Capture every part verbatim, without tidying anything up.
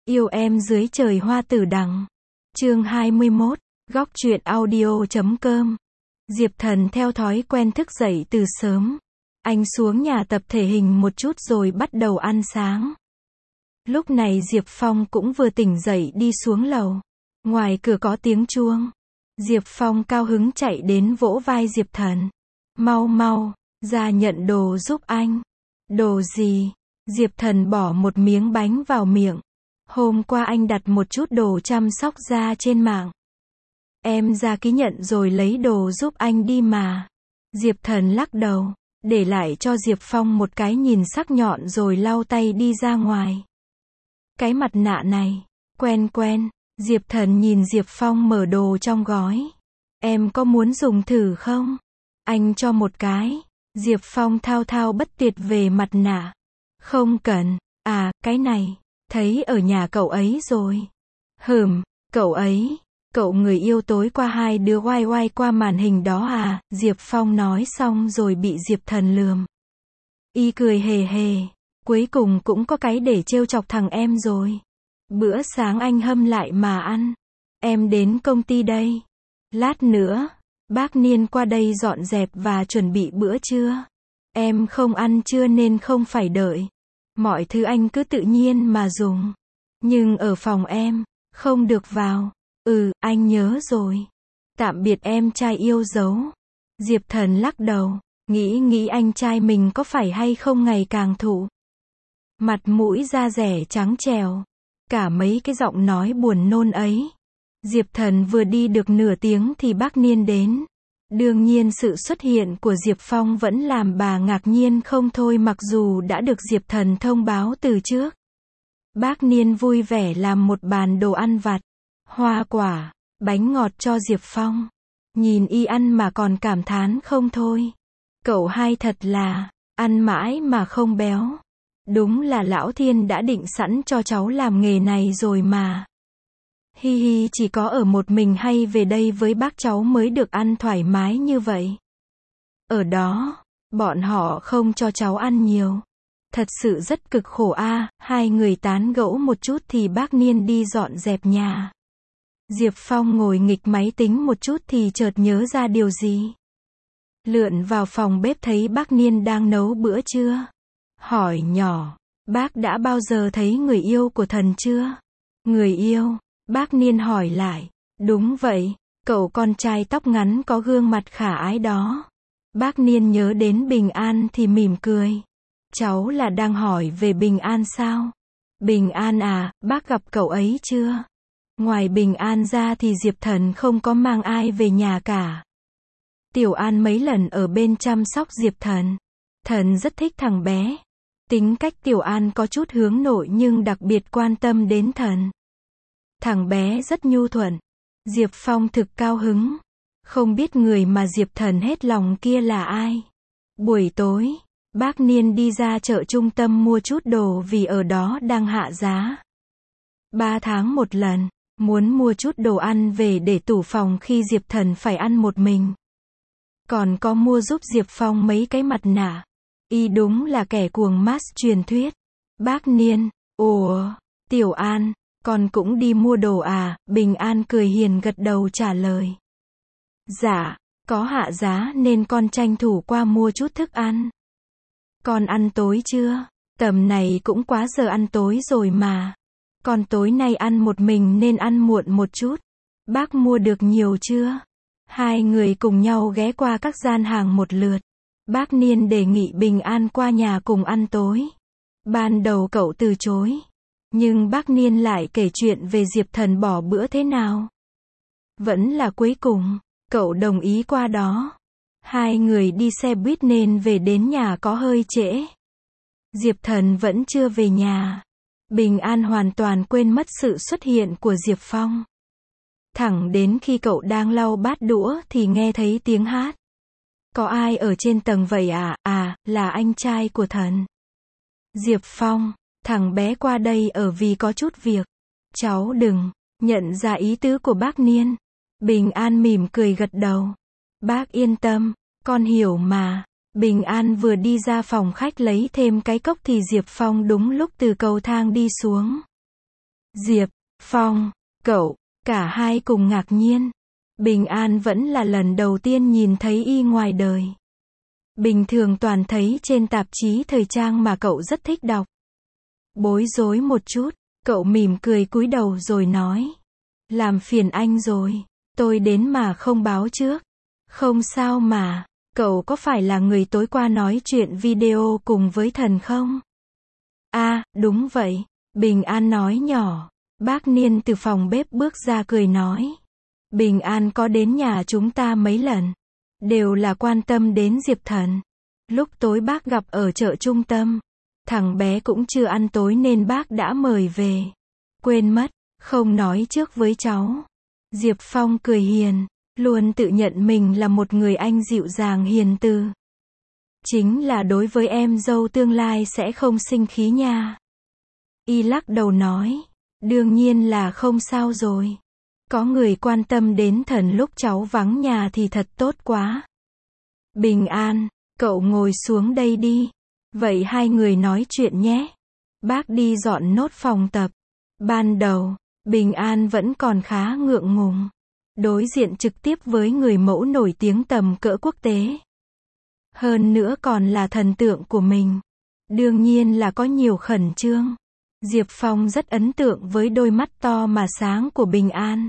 Yêu em dưới trời hoa tử đằng. Chương hai mươi mốt, góc truyện audio chấm com. Diệp Thần theo thói quen thức dậy từ sớm. Anh xuống nhà tập thể hình một chút rồi bắt đầu ăn sáng. Lúc này Diệp Phong cũng vừa tỉnh dậy đi xuống lầu. Ngoài cửa có tiếng chuông. Diệp Phong cao hứng chạy đến vỗ vai Diệp Thần. Mau mau, ra nhận đồ giúp anh. Đồ gì? Diệp Thần bỏ một miếng bánh vào miệng. Hôm qua anh đặt một chút đồ chăm sóc da trên mạng. Em ra ký nhận rồi lấy đồ giúp anh đi mà. Diệp Thần lắc đầu, để lại cho Diệp Phong một cái nhìn sắc nhọn rồi lau tay đi ra ngoài. Cái mặt nạ này, quen quen. Diệp Thần nhìn Diệp Phong mở đồ trong gói. Em có muốn dùng thử không? Anh cho một cái. Diệp Phong thao thao bất tuyệt về mặt nạ. Không cần. À, cái này, thấy ở nhà cậu ấy rồi. Hừm, cậu ấy, cậu người yêu tối qua hai đứa oai oai qua màn hình đó à? Diệp Phong nói xong rồi bị Diệp Thần lườm. Y cười hề hề, cuối cùng cũng có cái để trêu chọc thằng em rồi. Bữa sáng anh hâm lại mà ăn. Em đến công ty đây. Lát nữa, bác Niên qua đây dọn dẹp và chuẩn bị bữa trưa. Em không ăn trưa nên không phải đợi. Mọi thứ anh cứ tự nhiên mà dùng. Nhưng ở phòng em, không được vào. Ừ, anh nhớ rồi. Tạm biệt em trai yêu dấu. Diệp Thần lắc đầu, nghĩ nghĩ anh trai mình có phải hay không ngày càng thụ. Mặt mũi da rẻ trắng trèo. Cả mấy cái giọng nói buồn nôn ấy. Diệp Thần vừa đi được nửa tiếng thì bác Niên đến. Đương nhiên sự xuất hiện của Diệp Phong vẫn làm bà ngạc nhiên không thôi mặc dù đã được Diệp Thần thông báo từ trước. Bác Niên vui vẻ làm một bàn đồ ăn vặt, hoa quả, bánh ngọt cho Diệp Phong. Nhìn y ăn mà còn cảm thán không thôi. Cậu hai thật là, ăn mãi mà không béo. Đúng là lão thiên đã định sẵn cho cháu làm nghề này rồi mà. Hi hi, chỉ có ở một mình hay về đây với bác cháu mới được ăn thoải mái như vậy. Ở đó, bọn họ không cho cháu ăn nhiều. Thật sự rất cực khổ a. À. Hai người tán gẫu một chút thì bác Niên đi dọn dẹp nhà. Diệp Phong ngồi nghịch máy tính một chút thì chợt nhớ ra điều gì. Lượn vào phòng bếp thấy bác Niên đang nấu bữa trưa. Hỏi nhỏ, bác đã bao giờ thấy người yêu của Thần chưa? Người yêu? Bác Niên hỏi lại. Đúng vậy, cậu con trai tóc ngắn có gương mặt khả ái đó. Bác Niên nhớ đến Bình An thì mỉm cười. Cháu là đang hỏi về Bình An sao? Bình An à, bác gặp cậu ấy chưa? Ngoài Bình An ra thì Diệp Thần không có mang ai về nhà cả. Tiểu An mấy lần ở bên chăm sóc Diệp Thần. Thần rất thích thằng bé. Tính cách Tiểu An có chút hướng nội nhưng đặc biệt quan tâm đến Thần. Thằng bé rất nhu thuận. Diệp Phong thực cao hứng. Không biết người mà Diệp Thần hết lòng kia là ai. Buổi tối, bác Niên đi ra chợ trung tâm mua chút đồ vì ở đó đang hạ giá. Ba tháng một lần, muốn mua chút đồ ăn về để tủ phòng khi Diệp Thần phải ăn một mình. Còn có mua giúp Diệp Phong mấy cái mặt nạ. Y đúng là kẻ cuồng mask truyền thuyết. Bác Niên, ủa, Tiểu An, con cũng đi mua đồ à? Bình An cười hiền gật đầu trả lời. Dạ, có hạ giá nên con tranh thủ qua mua chút thức ăn. Con ăn tối chưa? Tầm này cũng quá giờ ăn tối rồi mà. Con tối nay ăn một mình nên ăn muộn một chút. Bác mua được nhiều chưa? Hai người cùng nhau ghé qua các gian hàng một lượt. Bác Niên đề nghị Bình An qua nhà cùng ăn tối. Ban đầu cậu từ chối. Nhưng bác Niên lại kể chuyện về Diệp Thần bỏ bữa thế nào. Vẫn là cuối cùng, cậu đồng ý qua đó. Hai người đi xe buýt nên về đến nhà có hơi trễ. Diệp Thần vẫn chưa về nhà. Bình An hoàn toàn quên mất sự xuất hiện của Diệp Phong. Thẳng đến khi cậu đang lau bát đũa thì nghe thấy tiếng hát. Có ai ở trên tầng vậy à? À, là anh trai của Thần. Diệp Phong, thằng bé qua đây ở vì có chút việc. Cháu đừng, nhận ra ý tứ của bác Niên. Bình An mỉm cười gật đầu. Bác yên tâm, con hiểu mà. Bình An vừa đi ra phòng khách lấy thêm cái cốc thì Diệp Phong đúng lúc từ cầu thang đi xuống. Diệp Phong, cậu, cả hai cùng ngạc nhiên. Bình An vẫn là lần đầu tiên nhìn thấy y ngoài đời. Bình thường toàn thấy trên tạp chí thời trang mà cậu rất thích đọc. Bối rối một chút, cậu mỉm cười cúi đầu rồi nói. Làm phiền anh rồi, tôi đến mà không báo trước. Không sao mà, cậu có phải là người tối qua nói chuyện video cùng với thần không? À, đúng vậy, Bình An nói nhỏ. Bác Niên từ phòng bếp bước ra cười nói. Bình An có đến nhà chúng ta mấy lần. Đều là quan tâm đến Diệp Thần. Lúc tối bác gặp ở chợ trung tâm. Thằng bé cũng chưa ăn tối nên bác đã mời về. Quên mất, không nói trước với cháu. Diệp Phong cười hiền, luôn tự nhận mình là một người anh dịu dàng hiền từ. Chính là đối với em dâu tương lai sẽ không sinh khí nha. Y lắc đầu nói. Đương nhiên là không sao rồi. Có người quan tâm đến thần lúc cháu vắng nhà thì thật tốt quá. Bình An, cậu ngồi xuống đây đi. Vậy hai người nói chuyện nhé. Bác đi dọn nốt phòng tập. Ban đầu, Bình An vẫn còn khá ngượng ngùng. Đối diện trực tiếp với người mẫu nổi tiếng tầm cỡ quốc tế. Hơn nữa còn là thần tượng của mình. Đương nhiên là có nhiều khẩn trương. Diệp Phong rất ấn tượng với đôi mắt to mà sáng của Bình An.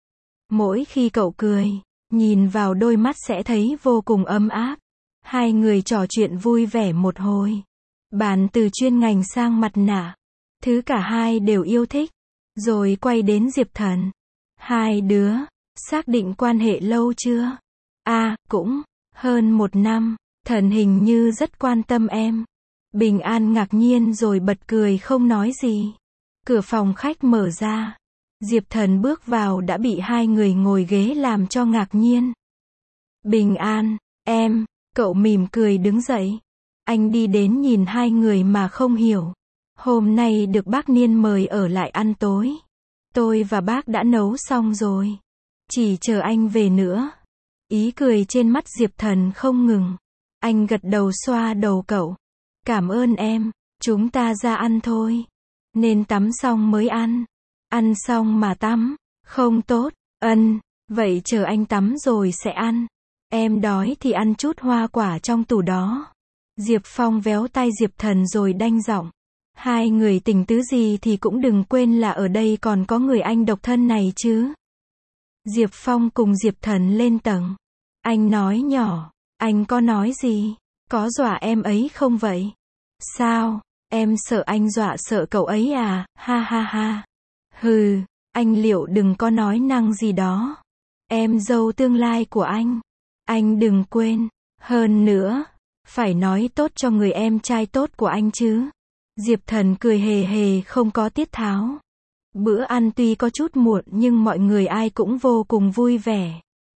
Mỗi khi cậu cười, nhìn vào đôi mắt sẽ thấy vô cùng ấm áp. Hai người trò chuyện vui vẻ một hồi. Bàn từ chuyên ngành sang mặt nạ. Thứ cả hai đều yêu thích. Rồi quay đến Diệp Thần. Hai đứa, xác định quan hệ lâu chưa? À, cũng, hơn một năm. Thần hình như rất quan tâm em. Bình An ngạc nhiên rồi bật cười không nói gì. Cửa phòng khách mở ra. Diệp Thần bước vào đã bị hai người ngồi ghế làm cho ngạc nhiên. Bình An, em, cậu mỉm cười đứng dậy. Anh đi đến nhìn hai người mà không hiểu. Hôm nay được bác Niên mời ở lại ăn tối. Tôi và bác đã nấu xong rồi. Chỉ chờ anh về nữa. Ý cười trên mắt Diệp Thần không ngừng. Anh gật đầu xoa đầu cậu. Cảm ơn em, chúng ta ra ăn thôi. Nên tắm xong mới ăn. Ăn xong mà tắm, không tốt. Ân, vậy chờ anh tắm rồi sẽ ăn. Em đói thì ăn chút hoa quả trong tủ đó. Diệp Phong véo tay Diệp Thần rồi đanh giọng. Hai người tình tứ gì thì cũng đừng quên là ở đây còn có người anh độc thân này chứ. Diệp Phong cùng Diệp Thần lên tầng. Anh nói nhỏ, anh có nói gì? Có dọa em ấy không vậy? Sao? Em sợ anh dọa sợ cậu ấy à? Ha ha ha. Hừ, anh liệu đừng có nói năng gì đó. Em dâu tương lai của anh. Anh đừng quên. Hơn nữa, phải nói tốt cho người em trai tốt của anh chứ. Diệp Thần cười hề hề không có tiết tháo. Bữa ăn tuy có chút muộn nhưng mọi người ai cũng vô cùng vui vẻ.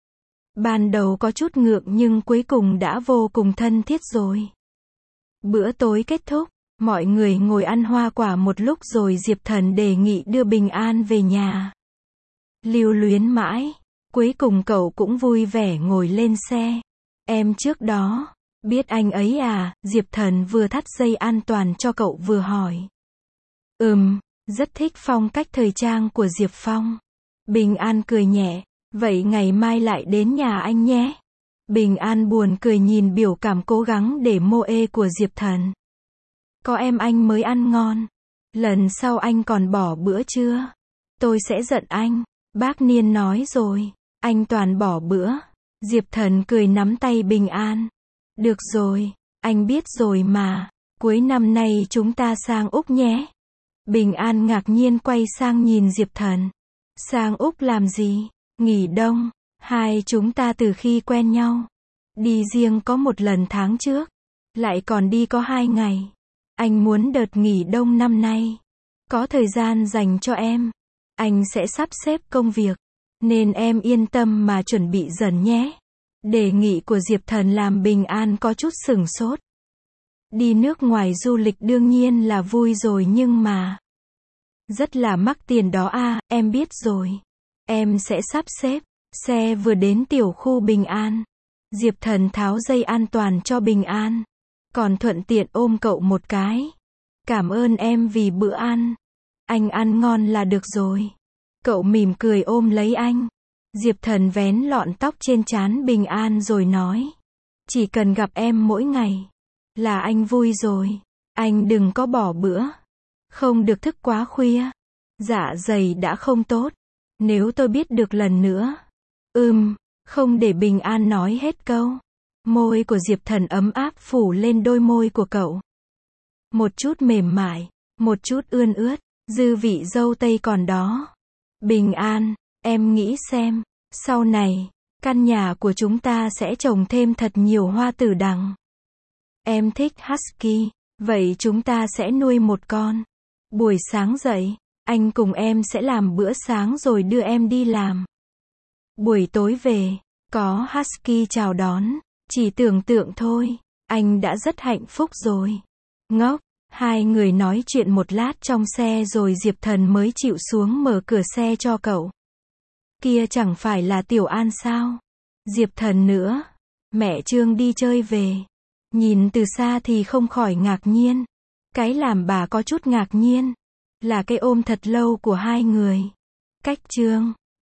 Ban đầu có chút ngượng nhưng cuối cùng đã vô cùng thân thiết rồi. Bữa tối kết thúc, mọi người ngồi ăn hoa quả một lúc rồi Diệp Thần đề nghị đưa Bình An về nhà. Lưu luyến mãi, cuối cùng cậu cũng vui vẻ ngồi lên xe. Em trước đó, biết anh ấy à? Diệp Thần vừa thắt dây an toàn cho cậu vừa hỏi. Ừm, rất thích phong cách thời trang của Diệp Phong. Bình An cười nhẹ, vậy ngày mai lại đến nhà anh nhé. Bình An buồn cười nhìn biểu cảm cố gắng để mô ê của Diệp Thần. Có em anh mới ăn ngon. Lần sau anh còn bỏ bữa chưa? Tôi sẽ giận anh. Bác Niên nói rồi. Anh toàn bỏ bữa. Diệp Thần cười nắm tay Bình An. Được rồi, anh biết rồi mà. Cuối năm nay chúng ta sang Úc nhé. Bình An ngạc nhiên quay sang nhìn Diệp Thần. Sang Úc làm gì? Nghỉ đông. Hai chúng ta từ khi quen nhau. Đi riêng có một lần tháng trước. Lại còn đi có hai ngày. Anh muốn đợt nghỉ đông năm nay. Có thời gian dành cho em. Anh sẽ sắp xếp công việc. Nên em yên tâm mà chuẩn bị dần nhé. Đề nghị của Diệp Thần làm Bình An có chút sửng sốt. Đi nước ngoài du lịch đương nhiên là vui rồi nhưng mà rất là mắc tiền đó à, em biết rồi. Em sẽ sắp xếp. Xe vừa đến tiểu khu Bình An. Diệp Thần tháo dây an toàn cho Bình An. Còn thuận tiện ôm cậu một cái. Cảm ơn em vì bữa ăn. Anh ăn ngon là được rồi. Cậu mỉm cười ôm lấy anh. Diệp Thần vén lọn tóc trên trán Bình An rồi nói. Chỉ cần gặp em mỗi ngày, là anh vui rồi. Anh đừng có bỏ bữa. Không được thức quá khuya. Dạ dày đã không tốt. Nếu tôi biết được lần nữa. Ừm, không để Bình An nói hết câu. Môi của Diệp Thần ấm áp phủ lên đôi môi của cậu. Một chút mềm mại, một chút ươn ướt, dư vị dâu tây còn đó. Bình An, em nghĩ xem, sau này, căn nhà của chúng ta sẽ trồng thêm thật nhiều hoa tử đằng. Em thích husky, vậy chúng ta sẽ nuôi một con. Buổi sáng dậy, anh cùng em sẽ làm bữa sáng rồi đưa em đi làm. Buổi tối về, có husky chào đón. Chỉ tưởng tượng thôi, anh đã rất hạnh phúc rồi. Ngốc, hai người nói chuyện một lát trong xe rồi Diệp Thần mới chịu xuống mở cửa xe cho cậu. Kia chẳng phải là Tiểu An sao? Diệp Thần nữa. Mẹ Trương đi chơi về. Nhìn từ xa thì không khỏi ngạc nhiên. Cái làm bà có chút ngạc nhiên là cái ôm thật lâu của hai người. Cách Trương